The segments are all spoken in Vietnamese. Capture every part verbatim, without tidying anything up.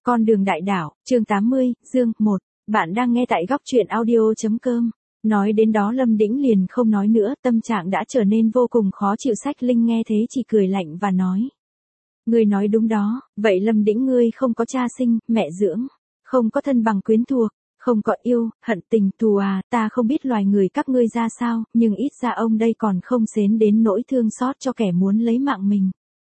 Con đường đại đảo, chương tám mươi, Dương, một. Bạn đang nghe tại góc truyện audio chấm com. Nói đến đó Lâm Đĩnh liền không nói nữa, tâm trạng đã trở nên vô cùng khó chịu. Sách Linh nghe thế chỉ cười lạnh và nói. Ngươi nói đúng đó, vậy Lâm Đĩnh ngươi không có cha sinh, mẹ dưỡng, không có thân bằng quyến thuộc, không có yêu, hận tình thù à, ta không biết loài người các ngươi ra sao, nhưng ít ra ông đây còn không xến đến nỗi thương xót cho kẻ muốn lấy mạng mình.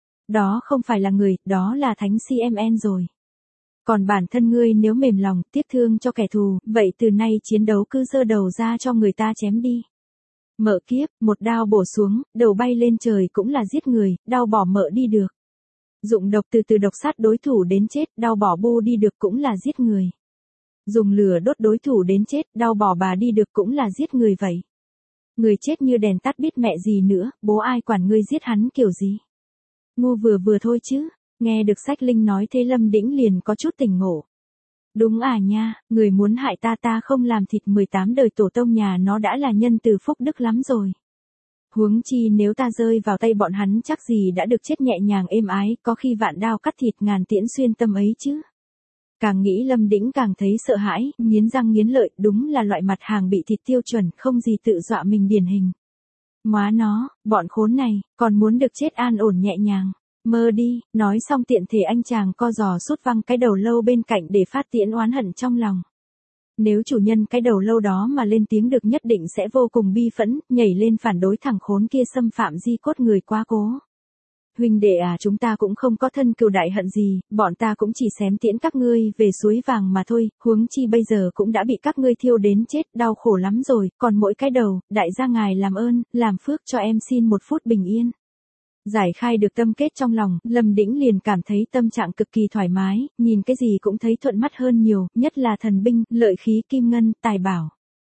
Đó không phải là người, đó là thánh xê em en rồi. Còn bản thân ngươi nếu mềm lòng, tiếc thương cho kẻ thù, vậy từ nay chiến đấu cứ giơ đầu ra cho người ta chém đi. Mợ kiếp, một đao bổ xuống, đầu bay lên trời cũng là giết người, đao bỏ mợ đi được. Dụng độc từ từ độc sát đối thủ đến chết, đao bỏ bu đi được cũng là giết người. Dùng lửa đốt đối thủ đến chết, đao bỏ bà đi được cũng là giết người vậy. Người chết như đèn tắt biết mẹ gì nữa, bố ai quản ngươi giết hắn kiểu gì. Ngu vừa vừa thôi chứ. Nghe được Sách Linh nói thế Lâm Đĩnh liền có chút tỉnh ngộ. Đúng à nha, người muốn hại ta ta không làm thịt mười tám đời tổ tông nhà nó đã là nhân từ phúc đức lắm rồi. Huống chi nếu ta rơi vào tay bọn hắn chắc gì đã được chết nhẹ nhàng êm ái, có khi vạn đao cắt thịt ngàn tiễn xuyên tâm ấy chứ. Càng nghĩ Lâm Đĩnh càng thấy sợ hãi, nghiến răng nghiến lợi, đúng là loại mặt hàng bị thịt tiêu chuẩn, không gì tự dọa mình điển hình. Móa nó, bọn khốn này, còn muốn được chết an ổn nhẹ nhàng. Mơ đi, nói xong tiện thể anh chàng co giò sút văng cái đầu lâu bên cạnh để phát tiễn oán hận trong lòng. Nếu chủ nhân cái đầu lâu đó mà lên tiếng được nhất định sẽ vô cùng bi phẫn, nhảy lên phản đối thằng khốn kia xâm phạm di cốt người quá cố. Huynh đệ à, chúng ta cũng không có thân cừu đại hận gì, bọn ta cũng chỉ xém tiễn các ngươi về suối vàng mà thôi, huống chi bây giờ cũng đã bị các ngươi thiêu đến chết, đau khổ lắm rồi, còn mỗi cái đầu, đại gia ngài làm ơn, làm phước cho em xin một phút bình yên. Giải khai được tâm kết trong lòng, Lâm Đĩnh liền cảm thấy tâm trạng cực kỳ thoải mái, nhìn cái gì cũng thấy thuận mắt hơn nhiều, nhất là thần binh, lợi khí kim ngân, tài bảo.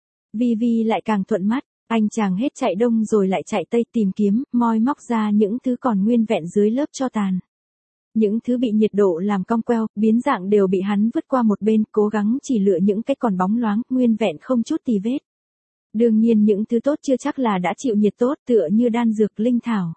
Vi Vi lại càng thuận mắt, anh chàng hết chạy đông rồi lại chạy tây tìm kiếm, moi móc ra những thứ còn nguyên vẹn dưới lớp tro tàn. Những thứ bị nhiệt độ làm cong queo, biến dạng đều bị hắn vứt qua một bên, cố gắng chỉ lựa những cái còn bóng loáng, nguyên vẹn không chút tì vết. Đương nhiên những thứ tốt chưa chắc là đã chịu nhiệt tốt, tựa như đan dược linh thảo.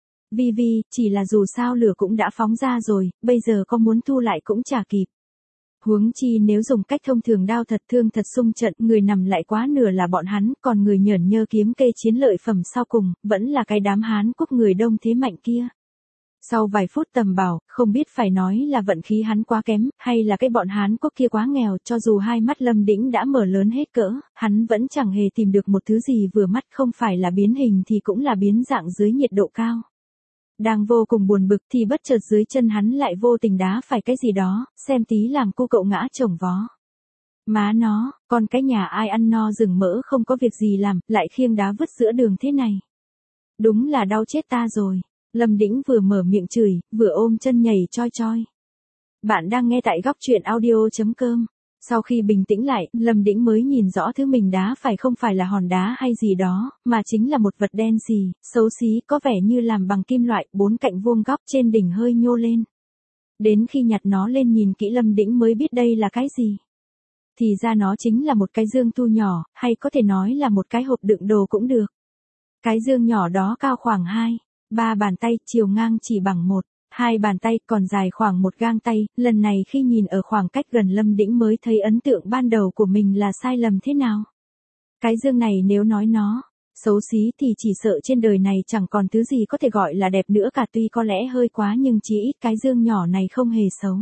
Vi Vi, chỉ là dù sao lửa cũng đã phóng ra rồi, bây giờ có muốn thu lại cũng chả kịp. Huống chi nếu dùng cách thông thường đao thật thương thật xung trận, người nằm lại quá nửa là bọn hắn, còn người nhởn nhơ kiếm kê chiến lợi phẩm sau cùng, vẫn là cái đám Hán Quốc người đông thế mạnh kia. Sau vài phút tầm bảo, không biết phải nói là vận khí hắn quá kém, hay là cái bọn Hán Quốc kia quá nghèo, cho dù hai mắt Lâm Đĩnh đã mở lớn hết cỡ, hắn vẫn chẳng hề tìm được một thứ gì vừa mắt, không phải là biến hình thì cũng là biến dạng dưới nhiệt độ cao. Đang vô cùng buồn bực thì bất chợt dưới chân hắn lại vô tình đá phải cái gì đó, xem tí làm cu cậu ngã chồng vó. Má nó, con cái nhà ai ăn no rừng mỡ không có việc gì làm, lại khiêng đá vứt giữa đường thế này. Đúng là đau chết ta rồi. Lâm Đĩnh vừa mở miệng chửi, vừa ôm chân nhảy choi choi. Bạn đang nghe tại góc truyện audio chấm com. Sau khi bình tĩnh lại, Lâm Đĩnh mới nhìn rõ thứ mình đá phải không phải là hòn đá hay gì đó, mà chính là một vật đen xì, xấu xí, có vẻ như làm bằng kim loại, bốn cạnh vuông góc trên đỉnh hơi nhô lên. Đến khi nhặt nó lên nhìn kỹ Lâm Đĩnh mới biết đây là cái gì. Thì ra nó chính là một cái dương tu nhỏ, hay có thể nói là một cái hộp đựng đồ cũng được. Cái dương nhỏ đó cao khoảng hai, ba bàn tay, chiều ngang chỉ bằng một. Hai bàn tay còn dài khoảng một gang tay, lần này khi nhìn ở khoảng cách gần Lâm Đĩnh mới thấy ấn tượng ban đầu của mình là sai lầm thế nào. Cái dương này nếu nói nó xấu xí thì chỉ sợ trên đời này chẳng còn thứ gì có thể gọi là đẹp nữa cả, tuy có lẽ hơi quá nhưng chỉ ít cái dương nhỏ này không hề xấu.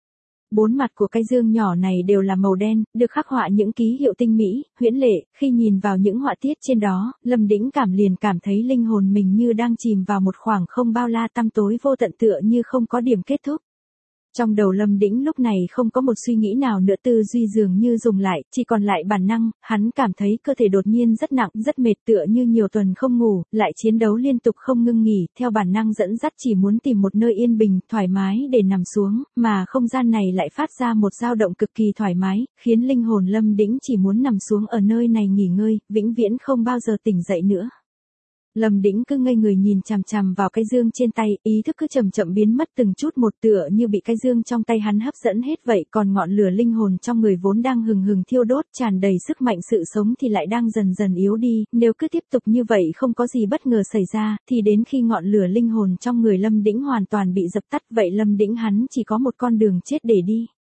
Bốn mặt của cái dương nhỏ này đều là màu đen, được khắc họa những ký hiệu tinh mỹ, huyễn lệ, khi nhìn vào những họa tiết trên đó, Lâm Đĩnh cảm liền cảm thấy linh hồn mình như đang chìm vào một khoảng không bao la tăm tối vô tận tựa như không có điểm kết thúc. Trong đầu Lâm Đĩnh lúc này không có một suy nghĩ nào nữa, tư duy dường như dùng lại, chỉ còn lại bản năng, hắn cảm thấy cơ thể đột nhiên rất nặng, rất mệt tựa như nhiều tuần không ngủ, lại chiến đấu liên tục không ngưng nghỉ, theo bản năng dẫn dắt chỉ muốn tìm một nơi yên bình, thoải mái để nằm xuống, mà không gian này lại phát ra một dao động cực kỳ thoải mái, khiến linh hồn Lâm Đĩnh chỉ muốn nằm xuống ở nơi này nghỉ ngơi, vĩnh viễn không bao giờ tỉnh dậy nữa. Lâm Đĩnh cứ ngây người nhìn chằm chằm vào cái dương trên tay, ý thức cứ chậm chậm biến mất từng chút một tựa như bị cái dương trong tay hắn hấp dẫn hết vậy, còn ngọn lửa linh hồn trong người vốn đang hừng hừng thiêu đốt tràn đầy sức mạnh sự sống thì lại đang dần dần yếu đi, nếu cứ tiếp tục như vậy không có gì bất ngờ xảy ra, thì đến khi ngọn lửa linh hồn trong người Lâm Đĩnh hoàn toàn bị dập tắt vậy Lâm Đĩnh hắn chỉ có một con đường chết để đi.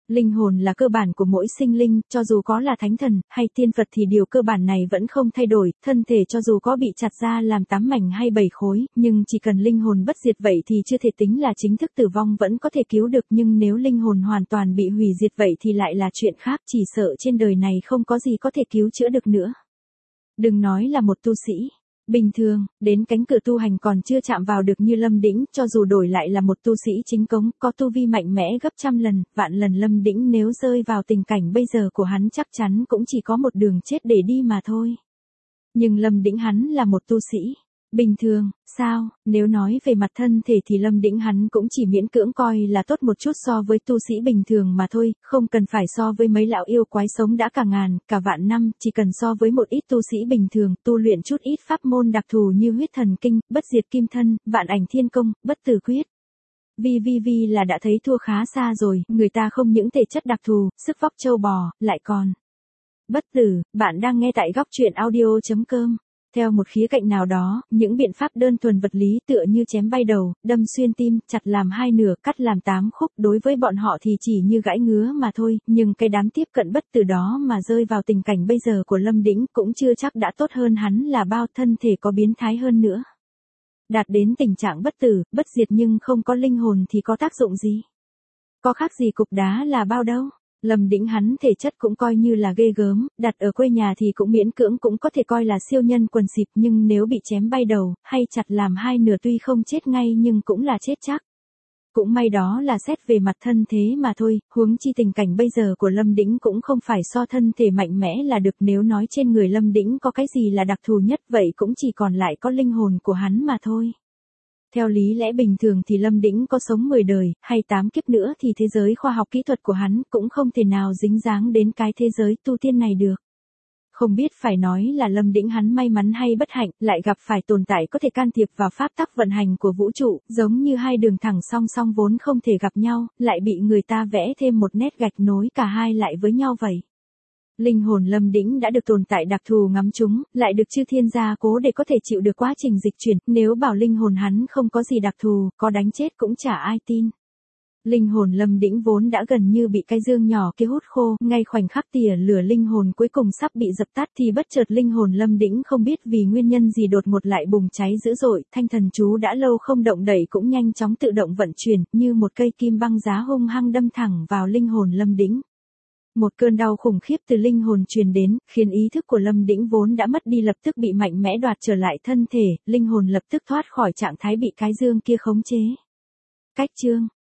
Linh hồn là cơ bản của mỗi sinh linh, cho dù có là thánh thần, hay tiên Phật thì điều cơ bản này vẫn không thay đổi, thân thể cho dù có bị chặt ra làm tám mảnh hay bảy khối, nhưng chỉ cần linh hồn bất diệt vậy thì chưa thể tính là chính thức tử vong vẫn có thể cứu được, nhưng nếu linh hồn hoàn toàn bị hủy diệt vậy thì lại là chuyện khác, chỉ sợ trên đời này không có gì có thể cứu chữa được nữa. Đừng nói là một tu sĩ bình thường, đến cánh cửa tu hành còn chưa chạm vào được như Lâm Đĩnh, cho dù đổi lại là một tu sĩ chính cống, có tu vi mạnh mẽ gấp trăm lần, vạn lần Lâm Đĩnh nếu rơi vào tình cảnh bây giờ của hắn chắc chắn cũng chỉ có một đường chết để đi mà thôi. Nhưng Lâm Đĩnh hắn là một tu sĩ bình thường, sao, nếu nói về mặt thân thể thì Lâm Đĩnh hắn cũng chỉ miễn cưỡng coi là tốt một chút so với tu sĩ bình thường mà thôi, không cần phải so với mấy lão yêu quái sống đã cả ngàn, cả vạn năm, chỉ cần so với một ít tu sĩ bình thường, tu luyện chút ít pháp môn đặc thù như huyết thần kinh, bất diệt kim thân, vạn ảnh thiên công, bất tử quyết. Vi vi vi là đã thấy thua khá xa rồi, người ta không những thể chất đặc thù, sức vóc trâu bò, lại còn bất tử. Bạn đang nghe tại góc truyện audio chấm com. Theo một khía cạnh nào đó, những biện pháp đơn thuần vật lý tựa như chém bay đầu, đâm xuyên tim, chặt làm hai nửa, cắt làm tám khúc đối với bọn họ thì chỉ như gãi ngứa mà thôi, nhưng cái đám tiếp cận bất tử đó mà rơi vào tình cảnh bây giờ của Lâm Đĩnh cũng chưa chắc đã tốt hơn hắn là bao, thân thể có biến thái hơn nữa. Đạt đến tình trạng bất tử, bất diệt nhưng không có linh hồn thì có tác dụng gì? Có khác gì cục đá là bao đâu? Lâm Đĩnh hắn thể chất cũng coi như là ghê gớm, đặt ở quê nhà thì cũng miễn cưỡng cũng có thể coi là siêu nhân quần xịp, nhưng nếu bị chém bay đầu, hay chặt làm hai nửa tuy không chết ngay nhưng cũng là chết chắc. Cũng may đó là xét về mặt thân thế mà thôi, huống chi tình cảnh bây giờ của Lâm Đĩnh cũng không phải so thân thể mạnh mẽ là được, nếu nói trên người Lâm Đĩnh có cái gì là đặc thù nhất vậy cũng chỉ còn lại có linh hồn của hắn mà thôi. Theo lý lẽ bình thường thì Lâm Đĩnh có sống mười đời, hay tám kiếp nữa thì thế giới khoa học kỹ thuật của hắn cũng không thể nào dính dáng đến cái thế giới tu tiên này được. Không biết phải nói là Lâm Đĩnh hắn may mắn hay bất hạnh, lại gặp phải tồn tại có thể can thiệp vào pháp tắc vận hành của vũ trụ, giống như hai đường thẳng song song vốn không thể gặp nhau, lại bị người ta vẽ thêm một nét gạch nối cả hai lại với nhau vậy. Linh hồn Lâm Đĩnh đã được tồn tại đặc thù ngắm chúng, lại được chư thiên gia cố để có thể chịu được quá trình dịch chuyển, nếu bảo linh hồn hắn không có gì đặc thù, có đánh chết cũng chả ai tin. Linh hồn Lâm Đĩnh vốn đã gần như bị cái dương nhỏ kia hút khô, ngay khoảnh khắc tỉa lửa linh hồn cuối cùng sắp bị dập tắt thì bất chợt linh hồn Lâm Đĩnh không biết vì nguyên nhân gì đột ngột lại bùng cháy dữ dội, thanh thần chú đã lâu không động đậy cũng nhanh chóng tự động vận chuyển, như một cây kim băng giá hung hăng đâm thẳng vào linh hồn Lâm Đĩnh. Một cơn đau khủng khiếp từ linh hồn truyền đến, khiến ý thức của Lâm Đĩnh vốn đã mất đi lập tức bị mạnh mẽ đoạt trở lại thân thể, linh hồn lập tức thoát khỏi trạng thái bị cái dương kia khống chế. Cách chương